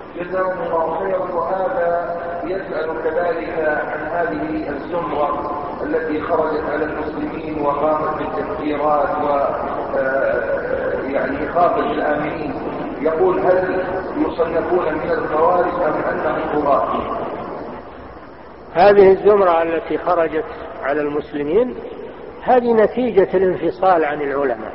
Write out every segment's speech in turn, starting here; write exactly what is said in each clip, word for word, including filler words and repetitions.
جزاهم الله خيرا. وهذا يسأل كذلك عن هذه الزمرة التي خرجت على المسلمين وقامت بالتفجيرات و يعني خاطب الآمنين، يقول هل يصنفون من الخوارج أم أنهم طغاة؟ هذه الزمرة التي خرجت على المسلمين هذه نتيجة الانفصال عن العلماء،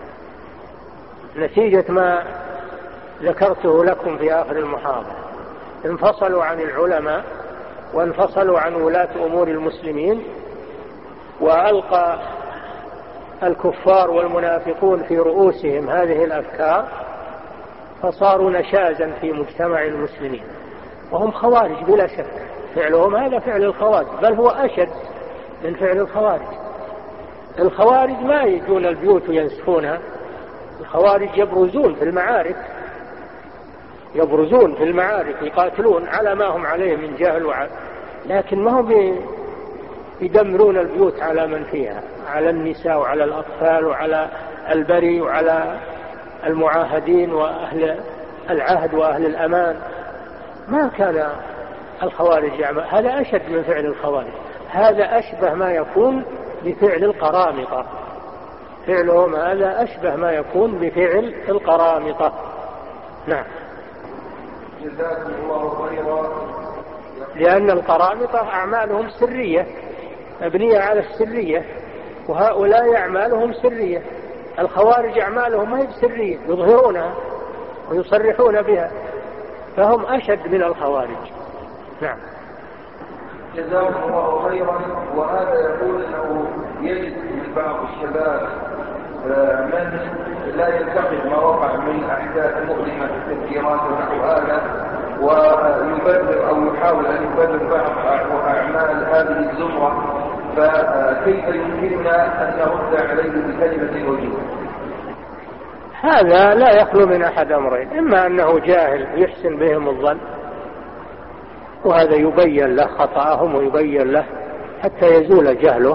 نتيجة ما ذكرته لكم في آخر المحاضرة. انفصلوا عن العلماء وانفصلوا عن ولاة أمور المسلمين، وألقى الكفار والمنافقون في رؤوسهم هذه الأفكار، فصاروا نشازا في مجتمع المسلمين، وهم خوارج بلا شك. فعلهم هذا فعل الخوارج، بل هو أشد من فعل الخوارج. الخوارج ما يجون البيوت وينسفونها، الخوارج يبرزون في المعارك، يبرزون في المعارك يقاتلون على ما هم عليه من جهل وعلى، لكن ما هم يدمرون البيوت على من فيها، على النساء وعلى الأطفال وعلى البري وعلى المعاهدين وأهل العهد وأهل الأمان. ما كان الخوارج يعمل هذا، أشد من فعل الخوارج، هذا أشبه ما يكون بفعل القرامطة، فعلهم هذا أشبه ما يكون بفعل القرامطة. نعم. جزاكم الله خيرا. لأن القرامطة أعمالهم سرية مبنية على السرية، وهؤلاء أعمالهم سرية. الخوارج أعمالهم ما هي سرية، يظهرونها ويصرحون بها، فهم أشد من الخوارج. نعم. جزاكم الله خيرا. وهذا يقول أنه يجد من بعض الشباب من لا يلتقط ما وقع من أحداث مؤلمة في التفجيرات ونحو هذا، ويبرر أو يحاول أن يبرر بعض أعمال هذه الزمرة، فكيف يمكننا أن نرد عليه بكلمة الوجود؟ هذا لا يخلو من أحد أمرين، إما أنه جاهل يحسن بهم الظن وهذا يبين له خطأهم ويبين له حتى يزول جهله،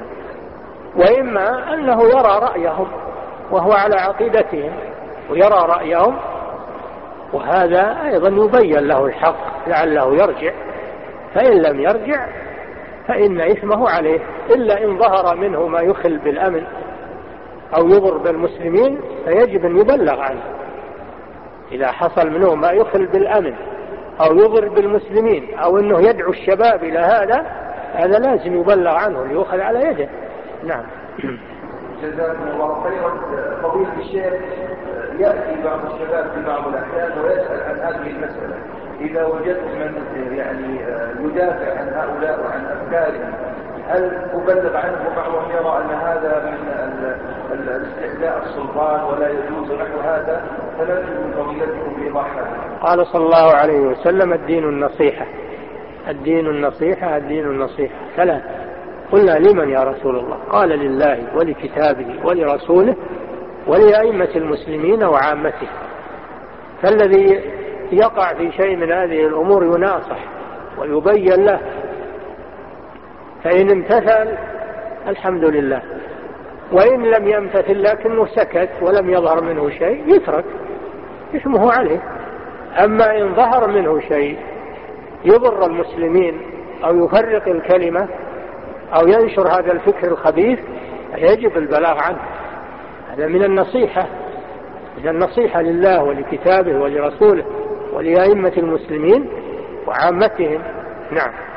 وإما أنه يرى رأيهم وهو على عقيدتهم ويرى رأيهم، وهذا أيضا يبين له الحق لعله يرجع، فإن لم يرجع فإن إثمه عليه، إلا إن ظهر منه ما يخل بالأمن أو يضر بالمسلمين فيجب أن يبلغ عنه. إذا حصل منه ما يخل بالأمن أو يضر بالمسلمين أو أنه يدعو الشباب إلى هذا، هذا لازم يبلغ عنه ليؤخذ على يده. نعم. جزاكم الله خيرا. فضيلة الشيخ، يأتي بعض الشباب في بعض الأحيان ويسأل عن هذه المسألة، إذا وجدت من يعني يدافع عن هؤلاء وعن أفكارهم هل أبلغ عنه؟ وبعضهم يرى أن هذا من الاستعلاء السلطان ولا يجوز نحو هذا، فنرجو من فضيلتكم بإيضاح هذا. قال صلى الله عليه وسلم: الدين النصيحة، الدين النصيحة، الدين النصيحة. ثلاث. قلنا: لمن يا رسول الله؟ قال: لله ولكتابه ولرسوله ولأئمة المسلمين وعامته. فالذي يقع في شيء من هذه الأمور يناصح ويبين له، فإن امتثل الحمد لله، وإن لم يمتثل لكنه سكت ولم يظهر منه شيء يترك، اسمه عليه. أما إن ظهر منه شيء يضر المسلمين أو يفرق الكلمة أو ينشر هذا الفكر الخبيث يجب البلاغ عنه، هذا من النصيحة، من النصيحة لله ولكتابه ولرسوله ولأئمة المسلمين وعامتهم. نعم.